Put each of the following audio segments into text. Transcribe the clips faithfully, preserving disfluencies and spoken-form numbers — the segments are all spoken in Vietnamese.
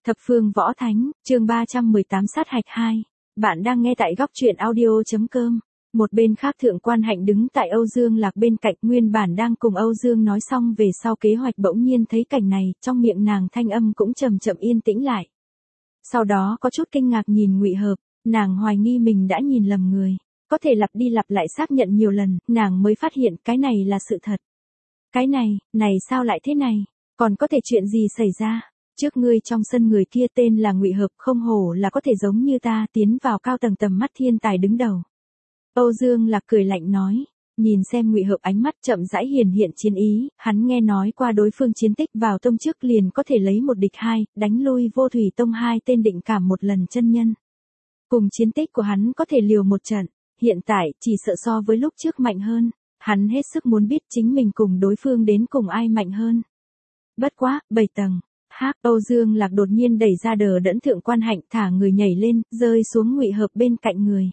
Thập phương võ thánh, chương ba trăm mười tám sát hạch hai. Bạn đang nghe tại góc truyện audio.com. Một bên khác Thượng Quan Hạnh đứng tại Âu Dương Lạc bên cạnh, nguyên bản đang cùng Âu Dương nói xong về sau kế hoạch, bỗng nhiên thấy cảnh này, trong miệng nàng thanh âm cũng chậm chậm yên tĩnh lại. Sau đó có chút kinh ngạc nhìn Ngụy Hợp, nàng hoài nghi mình đã nhìn lầm người. Có thể lặp đi lặp lại xác nhận nhiều lần, nàng mới phát hiện cái này là sự thật. Cái này, này sao lại thế này? Còn có thể chuyện gì xảy ra? Trước ngươi trong sân người kia tên là Ngụy Hợp, không hổ là có thể giống như ta tiến vào cao tầng tầm mắt thiên tài đứng đầu. Âu Dương Lạc cười lạnh nói, nhìn xem Ngụy Hợp ánh mắt chậm rãi hiển hiện chiến ý, hắn nghe nói qua đối phương chiến tích vào tông trước liền có thể lấy một địch hai, đánh lui Vô Thủy Tông hai tên định cảm một lần chân nhân. Cùng chiến tích của hắn có thể liều một trận, hiện tại chỉ sợ so với lúc trước mạnh hơn, hắn hết sức muốn biết chính mình cùng đối phương đến cùng ai mạnh hơn. Bất quá, bảy tầng. Hác, Âu Dương Lạc đột nhiên đẩy ra đờ đẫn Thượng Quan Hạnh, thả người nhảy lên, rơi xuống Ngụy Hợp bên cạnh người.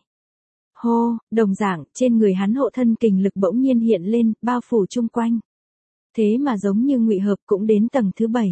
Hô, đồng dạng, trên người hắn hộ thân kình lực bỗng nhiên hiện lên, bao phủ chung quanh. Thế mà giống như Ngụy Hợp cũng đến tầng thứ bảy.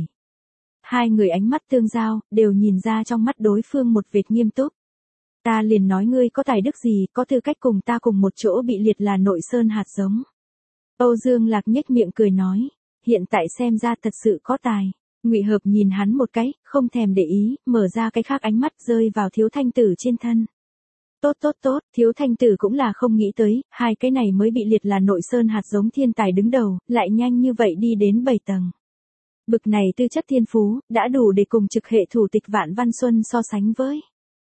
Hai người ánh mắt tương giao, đều nhìn ra trong mắt đối phương một vệt nghiêm túc. Ta liền nói ngươi có tài đức gì, có tư cách cùng ta cùng một chỗ bị liệt là nội sơn hạt giống. Âu Dương Lạc nhếch miệng cười nói, hiện tại xem ra thật sự có tài. Ngụy Hợp nhìn hắn một cái, không thèm để ý, mở ra cái khác ánh mắt rơi vào Thiếu Thanh Tử trên thân. Tốt tốt tốt, Thiếu Thanh Tử cũng là không nghĩ tới, hai cái này mới bị liệt là nội sơn hạt giống thiên tài đứng đầu, lại nhanh như vậy đi đến bảy tầng. Bực này tư chất thiên phú, đã đủ để cùng trực hệ thủ tịch Vạn Văn Xuân so sánh với.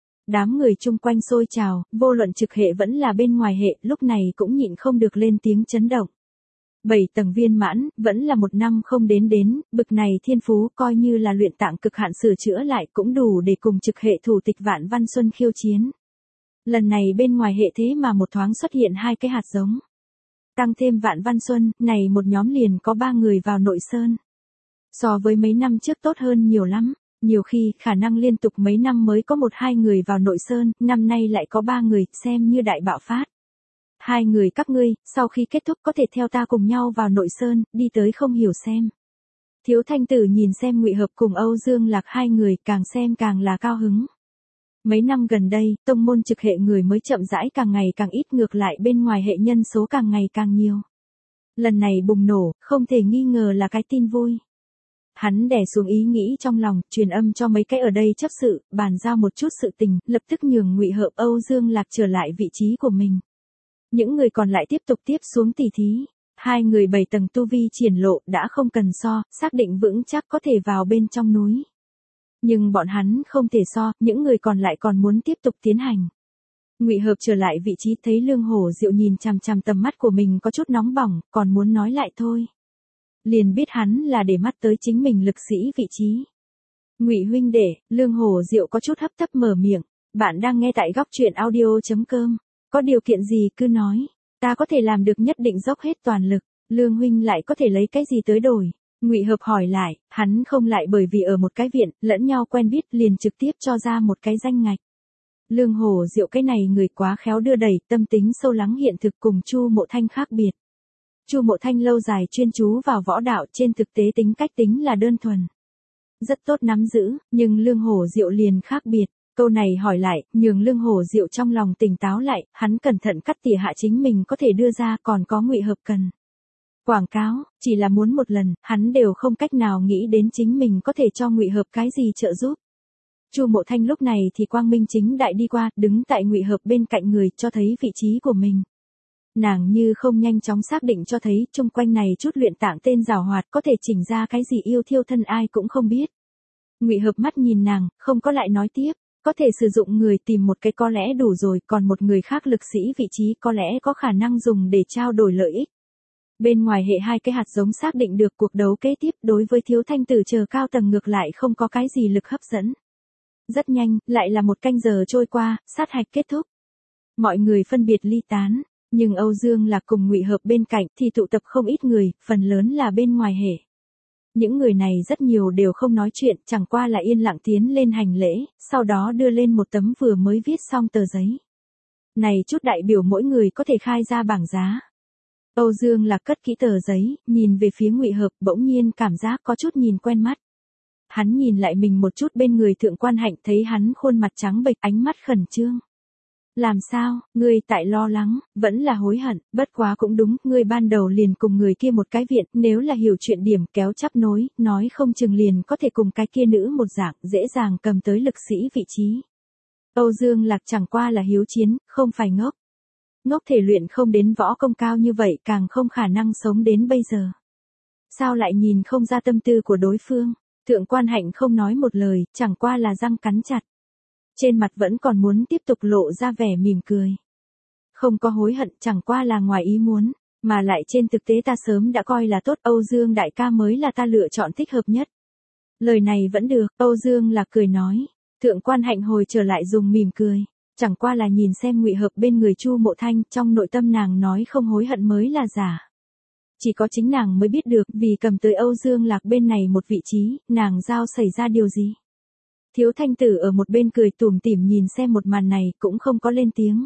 Đám người chung quanh xôi trào, vô luận trực hệ vẫn là bên ngoài hệ, lúc này cũng nhịn không được lên tiếng chấn động. Bảy tầng viên mãn, vẫn là một năm không đến đến, bực này thiên phú coi như là luyện tạng cực hạn sửa chữa lại cũng đủ để cùng trực hệ thủ tịch Vạn Văn Xuân khiêu chiến. Lần này bên ngoài hệ thế mà một thoáng xuất hiện hai cái hạt giống. Tăng thêm Vạn Văn Xuân, này một nhóm liền có ba người vào nội sơn. So với mấy năm trước tốt hơn nhiều lắm, nhiều khi khả năng liên tục mấy năm mới có một hai người vào nội sơn, năm nay lại có ba người, xem như đại bạo phát. Hai người các ngươi, sau khi kết thúc có thể theo ta cùng nhau vào nội sơn, đi tới không hiểu xem. Thiếu Thanh Tử nhìn xem Ngụy Hợp cùng Âu Dương Lạc hai người, càng xem càng là cao hứng. Mấy năm gần đây, tông môn trực hệ người mới chậm rãi càng ngày càng ít, ngược lại bên ngoài hệ nhân số càng ngày càng nhiều. Lần này bùng nổ, không thể nghi ngờ là cái tin vui. Hắn đè xuống ý nghĩ trong lòng, truyền âm cho mấy cái ở đây chấp sự, bàn giao một chút sự tình, lập tức nhường Ngụy Hợp Âu Dương Lạc trở lại vị trí của mình. Những người còn lại tiếp tục tiếp xuống tỉ thí. Hai người bảy tầng tu vi triển lộ đã không cần so, xác định vững chắc có thể vào bên trong núi. Nhưng bọn hắn không thể so, những người còn lại còn muốn tiếp tục tiến hành. Ngụy Hợp trở lại vị trí, thấy Lương Hổ Diệu nhìn chằm chằm tầm mắt của mình có chút nóng bỏng, còn muốn nói lại thôi. Liền biết hắn là để mắt tới chính mình lực sĩ vị trí. Ngụy huynh đệ, Lương Hổ Diệu có chút hấp tấp mở miệng, bạn đang nghe tại góc truyện audio.com. Có điều kiện gì cứ nói, ta có thể làm được, nhất định dốc hết toàn lực. Lương huynh lại có thể lấy cái gì tới đổi? Ngụy Hợp hỏi lại, hắn không lại bởi vì ở một cái viện, lẫn nhau quen biết liền trực tiếp cho ra một cái danh ngạch. Lương Hổ Diệu cái này người quá khéo đưa đẩy, tâm tính sâu lắng hiện thực cùng Chu Mộ Thanh khác biệt. Chu Mộ Thanh lâu dài chuyên chú vào võ đạo, trên thực tế tính cách tính là đơn thuần. Rất tốt nắm giữ, nhưng Lương Hổ Diệu liền khác biệt. Câu này hỏi lại, nhường Lương Hổ Diệu trong lòng tỉnh táo lại, hắn cẩn thận cắt tỉa hạ chính mình có thể đưa ra, còn có Ngụy Hợp cần. Quảng cáo, chỉ là muốn một lần, hắn đều không cách nào nghĩ đến chính mình có thể cho Ngụy Hợp cái gì trợ giúp. Chu Mộ Thanh lúc này thì quang minh chính đại đi qua, đứng tại Ngụy Hợp bên cạnh người, cho thấy vị trí của mình. Nàng như không nhanh chóng xác định cho thấy, chung quanh này chút luyện tạng tên giàu hoạt có thể chỉnh ra cái gì yêu thiêu thân ai cũng không biết. Ngụy Hợp mắt nhìn nàng, không có lại nói tiếp. Có thể sử dụng người tìm một cái có lẽ đủ rồi, còn một người khác lực sĩ vị trí có lẽ có khả năng dùng để trao đổi lợi ích. Bên ngoài hệ hai cái hạt giống xác định được cuộc đấu kế tiếp, đối với Thiếu Thanh Tử chờ cao tầng ngược lại không có cái gì lực hấp dẫn. Rất nhanh, lại là một canh giờ trôi qua, sát hạch kết thúc. Mọi người phân biệt ly tán, nhưng Âu Dương Lạc cùng Ngụy Hợp bên cạnh thì tụ tập không ít người, phần lớn là bên ngoài hệ. Những người này rất nhiều đều không nói chuyện, chẳng qua là yên lặng tiến lên hành lễ, sau đó đưa lên một tấm vừa mới viết xong tờ giấy. Này chút đại biểu mỗi người có thể khai ra bảng giá. Âu Dương Lạc cất kỹ tờ giấy, nhìn về phía Ngụy Hợp, bỗng nhiên cảm giác có chút nhìn quen mắt. hắn nhìn lại mình một chút bên người Thượng Quan Hạnh, thấy hắn khuôn mặt trắng bệch, ánh mắt khẩn trương. Làm sao, ngươi tại lo lắng, vẫn là hối hận, bất quá cũng đúng, ngươi ban đầu liền cùng người kia một cái viện, nếu là hiểu chuyện điểm kéo chắp nối, nói không chừng liền có thể cùng cái kia nữ một dạng, dễ dàng cầm tới lực sĩ vị trí. Âu Dương Lạc chẳng qua là hiếu chiến, không phải ngốc. Ngốc thể luyện không đến võ công cao như vậy, càng không khả năng sống đến bây giờ. Sao lại nhìn không ra tâm tư của đối phương? Thượng Quan Hạnh không nói một lời, chẳng qua là răng cắn chặt. Trên mặt vẫn còn muốn tiếp tục lộ ra vẻ mỉm cười. Không có hối hận, chẳng qua là ngoài ý muốn, mà lại trên thực tế ta sớm đã coi là tốt, Âu Dương đại ca mới là ta lựa chọn thích hợp nhất. Lời này vẫn được, Âu Dương Lạc cười nói. Thượng Quan Hạnh hồi trở lại dùng mỉm cười, chẳng qua là nhìn xem Ngụy Hợp bên người Chu Mộ Thanh, trong nội tâm nàng nói không hối hận mới là giả. Chỉ có chính nàng mới biết được, vì cầm tới Âu Dương Lạc bên này một vị trí, nàng giao xảy ra điều gì. Thiếu Thanh Tử ở một bên cười tủm tỉm nhìn xem một màn này, cũng không có lên tiếng.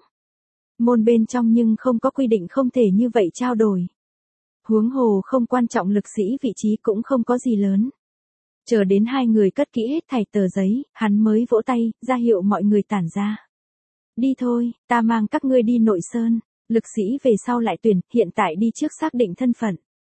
Môn bên trong nhưng không có quy định không thể như vậy trao đổi. Huống hồ không quan trọng lực sĩ vị trí cũng không có gì lớn. Chờ đến hai người cất kỹ hết thảy tờ giấy, hắn mới vỗ tay, ra hiệu mọi người tản ra. Đi thôi, ta mang các ngươi đi Nội Sơn, lực sĩ về sau lại tuyển, hiện tại đi trước xác định thân phận.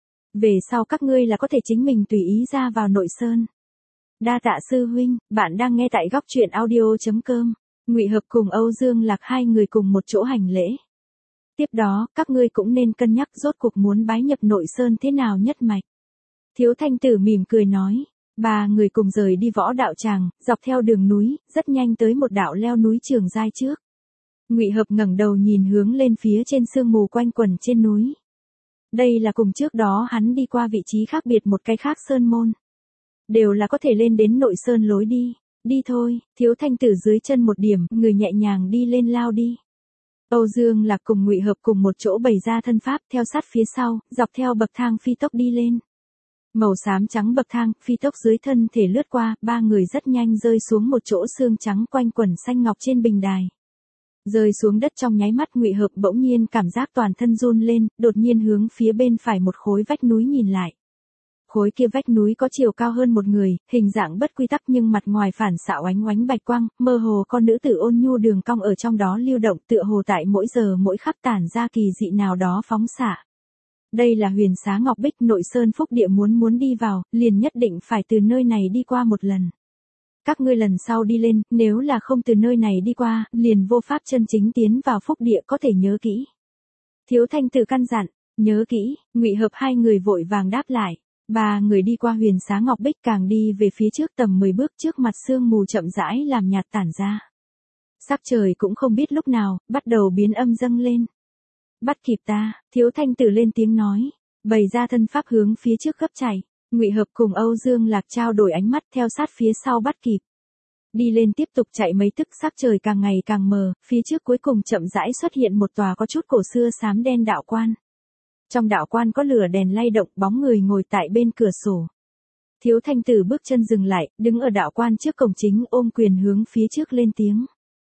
Về sau các ngươi là có thể chính mình tùy ý ra vào Nội Sơn. Đa tạ sư huynh, bạn đang nghe tại góc truyện audio chấm com. Ngụy Hợp cùng Âu Dương Lạc hai người cùng một chỗ hành lễ. Tiếp đó, các ngươi cũng nên cân nhắc rốt cuộc muốn bái nhập Nội Sơn thế nào nhất mạch. Thiếu Thanh Tử mỉm cười nói. Ba người cùng rời đi võ đạo tràng, dọc theo đường núi, rất nhanh tới một đạo leo núi Trường Giai trước. Ngụy Hợp ngẩng đầu nhìn hướng lên phía trên sương mù quanh quẩn trên núi. Đây là cùng trước đó hắn đi qua vị trí khác biệt một cái khác sơn môn. Đều là có thể lên đến Nội Sơn lối đi. Đi thôi, Thiếu Thanh Tử dưới chân một điểm, người nhẹ nhàng đi lên lao đi. Âu Dương Lạc cùng Ngụy Hợp cùng một chỗ bày ra thân pháp theo sát phía sau, dọc theo bậc thang phi tốc đi lên. Màu xám trắng bậc thang, phi tốc dưới thân thể lướt qua, ba người rất nhanh rơi xuống một chỗ xương trắng quanh quẩn xanh ngọc trên bình đài. Rơi xuống đất trong nháy mắt, Ngụy Hợp bỗng nhiên cảm giác toàn thân run lên, đột nhiên hướng phía bên phải một khối vách núi nhìn lại. Khối kia vách núi có chiều cao hơn một người, hình dạng bất quy tắc nhưng mặt ngoài phản xạ oánh oánh bạch quang, mơ hồ con nữ tử ôn nhu đường cong ở trong đó lưu động, tựa hồ tại mỗi giờ mỗi khắc tản ra kỳ dị nào đó phóng xạ. Đây là Huyền Xá Ngọc Bích, Nội Sơn phúc địa, muốn muốn đi vào, liền nhất định phải từ nơi này đi qua một lần. Các ngươi lần sau đi lên, nếu là không từ nơi này đi qua, liền vô pháp chân chính tiến vào phúc địa, có thể nhớ kỹ. Thiếu Thanh Tử căn dặn, nhớ kỹ. Ngụy Hợp hai người vội vàng đáp lại. Ba người đi qua Huyền Xá Ngọc Bích, càng đi về phía trước tầm mười bước, trước mặt sương mù chậm rãi làm nhạt tản ra. Sắc trời cũng không biết lúc nào, bắt đầu biến âm dâng lên. Bắt kịp ta, Thiếu Thanh Tử lên tiếng nói, bày ra thân pháp hướng phía trước gấp chạy. Ngụy Hợp cùng Âu Dương Lạc trao đổi ánh mắt theo sát phía sau bắt kịp. Đi lên tiếp tục chạy mấy tức, sắc trời càng ngày càng mờ, phía trước cuối cùng chậm rãi xuất hiện một tòa có chút cổ xưa xám đen đạo quan. Trong đạo quan có lửa đèn lay động, bóng người ngồi tại bên cửa sổ. Thiếu Thanh Tử bước chân dừng lại, đứng ở đạo quan trước cổng chính, ôm quyền hướng phía trước lên tiếng.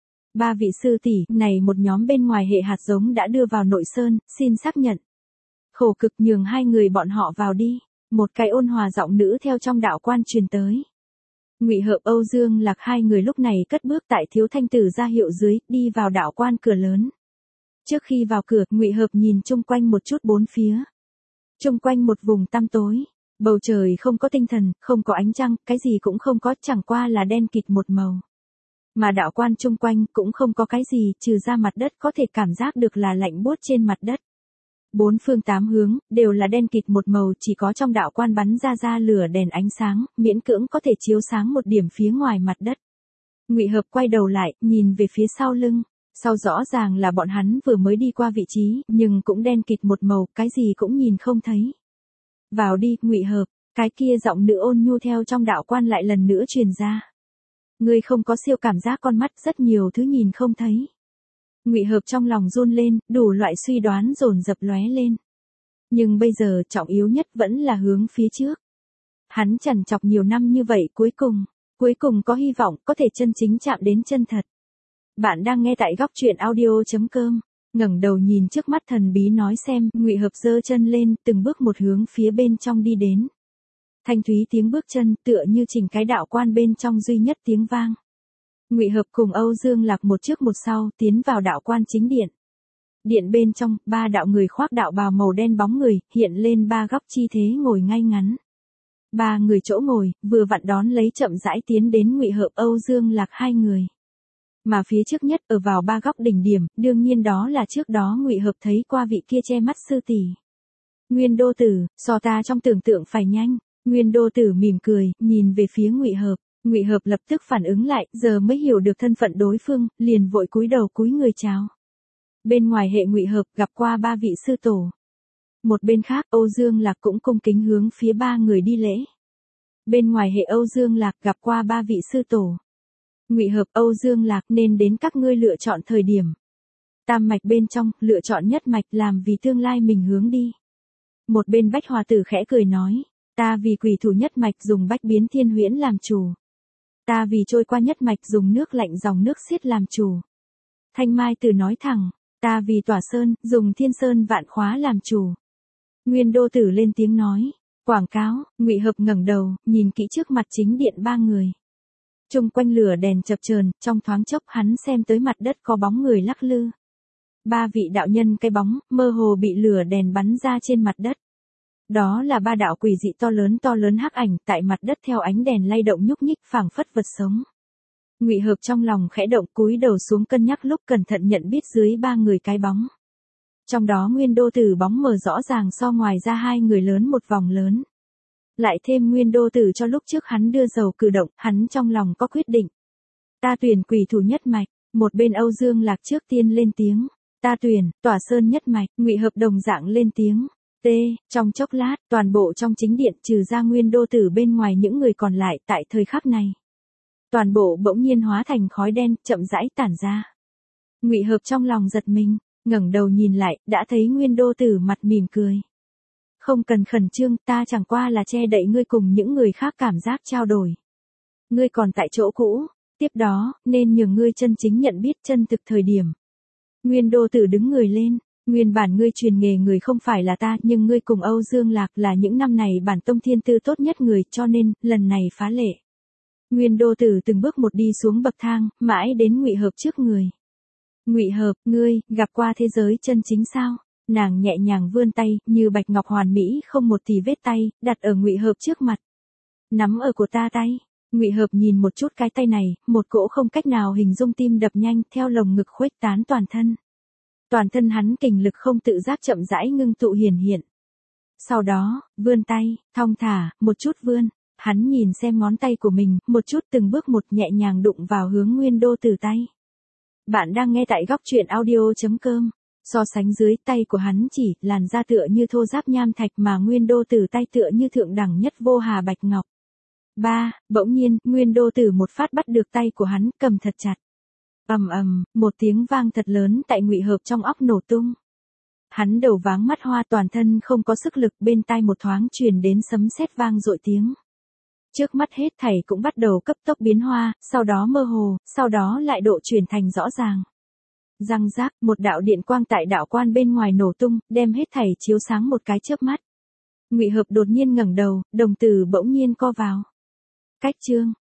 Ba vị sư tỷ, này một nhóm bên ngoài hệ hạt giống đã đưa vào Nội Sơn, xin xác nhận. Khổ cực nhường hai người bọn họ vào đi. Một cái ôn hòa giọng nữ theo trong đạo quan truyền tới. Ngụy Hợp, Âu Dương Lạc hai người lúc này cất bước tại Thiếu Thanh Tử ra hiệu dưới, đi vào đạo quan cửa lớn. Trước khi vào cửa, Ngụy Hợp nhìn chung quanh một chút bốn phía. Chung quanh một vùng tăm tối, bầu trời không có tinh thần, không có ánh trăng, cái gì cũng không có, chẳng qua là đen kịt một màu. Mà đạo quan chung quanh cũng không có cái gì, trừ ra mặt đất có thể cảm giác được là lạnh buốt trên mặt đất. Bốn phương tám hướng, đều là đen kịt một màu, chỉ có trong đạo quan bắn ra ra lửa đèn ánh sáng, miễn cưỡng có thể chiếu sáng một điểm phía ngoài mặt đất. Ngụy Hợp quay đầu lại, nhìn về phía sau lưng. Sau rõ ràng là bọn hắn vừa mới đi qua vị trí, nhưng cũng đen kịt một màu, cái gì cũng nhìn không thấy. Vào đi, Ngụy Hợp, cái kia giọng nữ ôn nhu theo trong đạo quan lại lần nữa truyền ra. Ngươi không có siêu cảm giác con mắt, rất nhiều thứ nhìn không thấy. Ngụy Hợp trong lòng run lên, đủ loại suy đoán dồn dập lóe lên. Nhưng bây giờ trọng yếu nhất vẫn là hướng phía trước. Hắn trằn trọc nhiều năm như vậy, cuối cùng, cuối cùng có hy vọng có thể chân chính chạm đến chân thật. Bạn đang nghe tại góc truyện audio chấm com. Ngẩng đầu nhìn trước mắt thần bí nói xem, Ngụy Hợp giơ chân lên, từng bước một hướng phía bên trong đi đến. Thanh thúy tiếng bước chân tựa như chỉnh cái đạo quan bên trong duy nhất tiếng vang. Ngụy Hợp cùng Âu Dương Lạc một trước một sau tiến vào đạo quan chính điện. Điện bên trong, ba đạo người khoác đạo bào màu đen bóng người, hiện lên ba góc chi thế ngồi ngay ngắn. Ba người chỗ ngồi, vừa vặn đón lấy chậm rãi tiến đến Ngụy Hợp Âu Dương Lạc hai người. Mà phía trước nhất ở vào ba góc đỉnh điểm, đương nhiên đó là trước đó Ngụy Hợp thấy qua vị kia che mắt sư tỷ. Nguyên đô tử, so ta trong tưởng tượng phải nhanh. Nguyên đô tử mỉm cười, nhìn về phía Ngụy Hợp. Ngụy Hợp lập tức phản ứng lại, giờ mới hiểu được thân phận đối phương, liền vội cúi đầu cúi người chào. Bên ngoài hệ Ngụy Hợp gặp qua ba vị sư tổ. Một bên khác, Âu Dương Lạc cũng cung kính hướng phía ba người đi lễ. Bên ngoài hệ Âu Dương Lạc gặp qua ba vị sư tổ. Ngụy Hợp, Âu Dương Lạc nên đến các ngươi lựa chọn thời điểm. Tam mạch bên trong, lựa chọn nhất mạch làm vì tương lai mình hướng đi. Một bên Bách Hòa Tử khẽ cười nói, ta vì quỷ thủ nhất mạch dùng bách biến thiên huyễn làm chủ. Ta vì trôi qua nhất mạch dùng nước lạnh dòng nước xiết làm chủ. Thanh Mai Tử nói thẳng, ta vì tỏa sơn, dùng thiên sơn vạn khóa làm chủ. Nguyên đô tử lên tiếng nói, quảng cáo. Ngụy Hợp ngẩng đầu, nhìn kỹ trước mặt chính điện ba người. Chung quanh lửa đèn chập chờn, trong thoáng chốc hắn xem tới mặt đất có bóng người lắc lư. Ba vị đạo nhân cái bóng, mơ hồ bị lửa đèn bắn ra trên mặt đất. Đó là ba đạo quỷ dị to lớn to lớn hắc ảnh, tại mặt đất theo ánh đèn lay động nhúc nhích phảng phất vật sống. Ngụy Hợp trong lòng khẽ động, cúi đầu xuống cân nhắc lúc cẩn thận nhận biết dưới ba người cái bóng. Trong đó Nguyên đô tử bóng mờ rõ ràng so ngoài ra hai người lớn một vòng lớn. Lại thêm Nguyên đô tử cho lúc trước hắn đưa dầu cử động, hắn trong lòng có quyết định. Ta tuyển quỷ thủ nhất mạch. Một bên Âu Dương Lạc trước tiên lên tiếng. Ta tuyển, tỏa sơn nhất mạch. Ngụy Hợp đồng dạng lên tiếng. T, trong chốc lát, toàn bộ trong chính điện trừ ra Nguyên đô tử bên ngoài những người còn lại tại thời khắc này. Toàn bộ bỗng nhiên hóa thành khói đen, chậm rãi tản ra. Ngụy Hợp trong lòng giật mình, ngẩng đầu nhìn lại, đã thấy Nguyên đô tử mặt mỉm cười. Không cần khẩn trương, ta chẳng qua là che đậy ngươi cùng những người khác cảm giác trao đổi. Ngươi còn tại chỗ cũ, tiếp đó, nên nhường ngươi chân chính nhận biết chân thực thời điểm. Nguyên đô tử đứng người lên. Nguyên bản ngươi truyền nghề người không phải là ta, nhưng ngươi cùng Âu Dương Lạc là những năm này bản tông thiên tư tốt nhất người, cho nên, lần này phá lệ. Nguyên đô tử từng bước một đi xuống bậc thang, mãi đến Ngụy Hợp trước người. Ngụy Hợp, ngươi, gặp qua thế giới chân chính sao? Nàng nhẹ nhàng vươn tay, như bạch ngọc hoàn mỹ không một tì vết tay, đặt ở Ngụy Hợp trước mặt. Nắm ở của ta tay. Ngụy Hợp nhìn một chút cái tay này, một cỗ không cách nào hình dung tim đập nhanh theo lồng ngực khuếch tán toàn thân. Toàn thân hắn kình lực không tự giác chậm rãi ngưng tụ hiển hiện. Sau đó, vươn tay, thong thả, một chút vươn, hắn nhìn xem ngón tay của mình, một chút từng bước một nhẹ nhàng đụng vào hướng Nguyên đô tử tay. Bạn đang nghe tại góc truyện audio chấm com. So sánh dưới tay của hắn chỉ, làn da tựa như thô ráp nham thạch mà Nguyên đô tử tay tựa như thượng đẳng nhất vô hà bạch ngọc. Ba, bỗng nhiên, Nguyên đô tử một phát bắt được tay của hắn, cầm thật chặt. Ầm ầm, một tiếng vang thật lớn tại Ngụy Hợp trong óc nổ tung. Hắn đầu váng mắt hoa, toàn thân không có sức lực, bên tai một thoáng truyền đến sấm sét vang dội tiếng. Trước mắt hết thảy cũng bắt đầu cấp tốc biến hoa, sau đó mơ hồ, sau đó lại độ chuyển thành rõ ràng. Răng rác, một đạo điện quang tại đạo quan bên ngoài nổ tung, đem hết thảy chiếu sáng một cái chớp mắt. Ngụy Hợp đột nhiên ngẩng đầu, đồng tử bỗng nhiên co vào. Cách chương